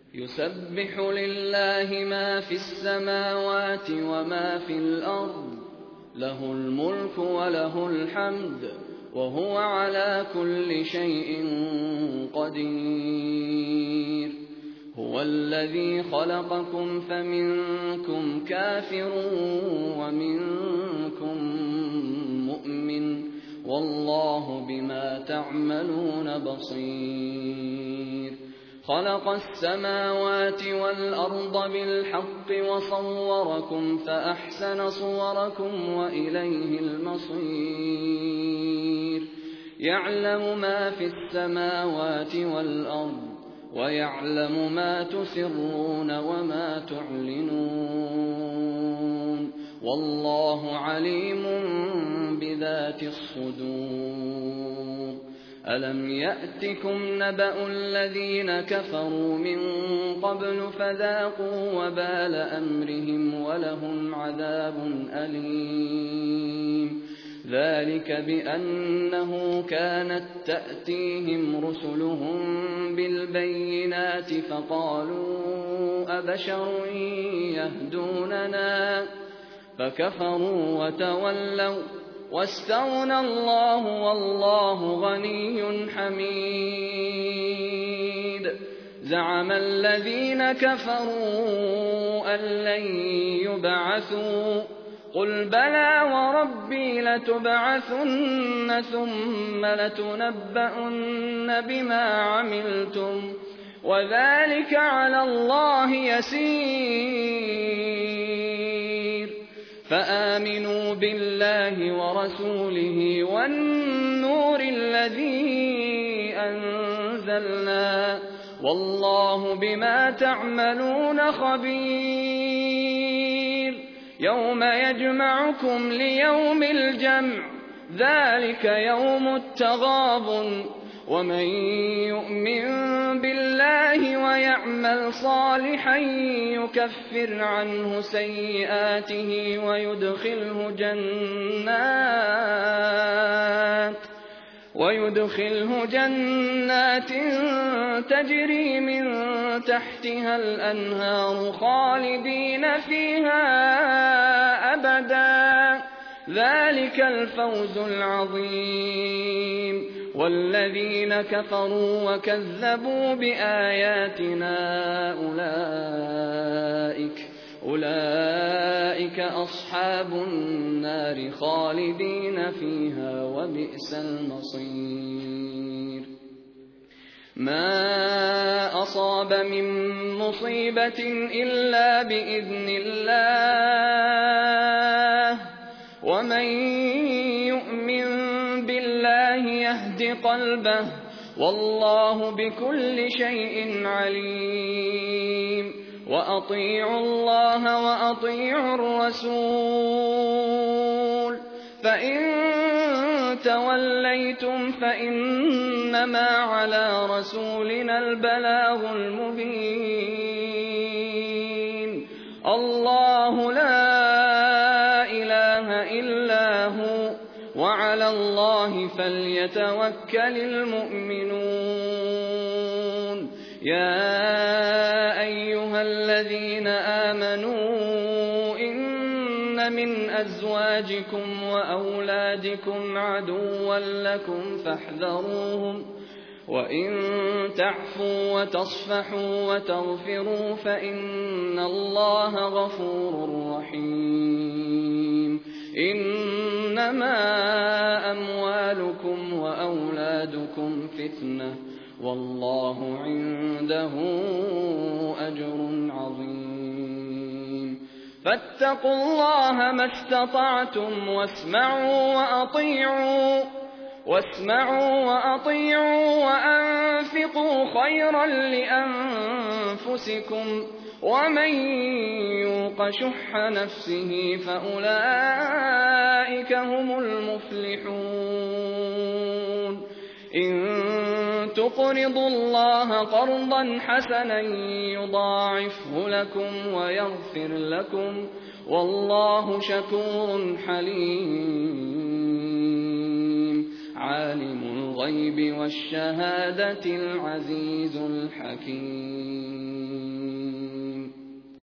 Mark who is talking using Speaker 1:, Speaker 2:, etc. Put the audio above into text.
Speaker 1: يسبح لله ما في السماوات وما في الأرض، له الملك وله الحمد، وهو على كل شيء قدير. هو الذي خلقكم فمنكم كافر ومنكم مؤمن، والله بما تعملون بصير. خلق السماوات والأرض بالحق وصوركم فأحسن صوركم وإليه المصير. يعلم ما في السماوات والأرض ويعلم ما تسرون وما تعلنون، والله عليم بذات الصدور. ألم يأتكم نبأ الذين كفروا من قبل فذاقوا وبال أمرهم ولهم عذاب أليم. ذلك بأنه كانت تأتيهم رسلهم بالبينات فقالوا أبشر يهدوننا فكفروا وتولوا واستغنى الله والله غني حميد. زعم الذين كفروا أن لن يبعثوا قل بلى وربي لتبعثن ثم لتنبؤن بما عملتم وذلك على الله يسير. فآمنوا بالله ورسوله والنور الذي أنزلنا، والله بما تعملون خبير. يوم يجمعكم ليوم الجمع ذلك يوم التغابن، ومن يؤمن بالله ويعمل صالحا يكفر عنه سيئاته ويدخله جنات تجري من تحتها الأنهار خالدين فيها أبدا، ذلك الفوز العظيم. والذين كفروا وكذبوا بآياتنا أولئك أصحاب النار خالدين فيها وبئس المصير. ما أصاب من مصيبة إلا بإذن الله، ومن يؤمن بالله يهد قلبه، والله بكل شيء عليم. وأطيعوا الله وأطيعوا الرسول، فإن توليتم فإنما على رسولنا البلاغ المبين. الله لا إله إلا هو، وعلى الله فليتوكل المؤمنون. يا أيها الذين آمنوا إن من أزواجكم وأولادكم عدوا لكم فاحذروهم، وإن تعفوا وتصفحوا وتغفروا فإن الله غفور رحيم. إنما أموالكم وأولادكم فتنة، والله عنده أجر عظيم. فاتقوا الله ما استطعتم واسمعوا وأطيعوا وأنفقوا خيرا لأنفسكم، ومن يوق شح نفسه فأولئك هم المفلحون. إن تقرضوا الله قرضا حسنا يضاعفه لكم ويغفر لكم، والله شكور حليم. عالم الغيب والشهادة العزيز الحكيم.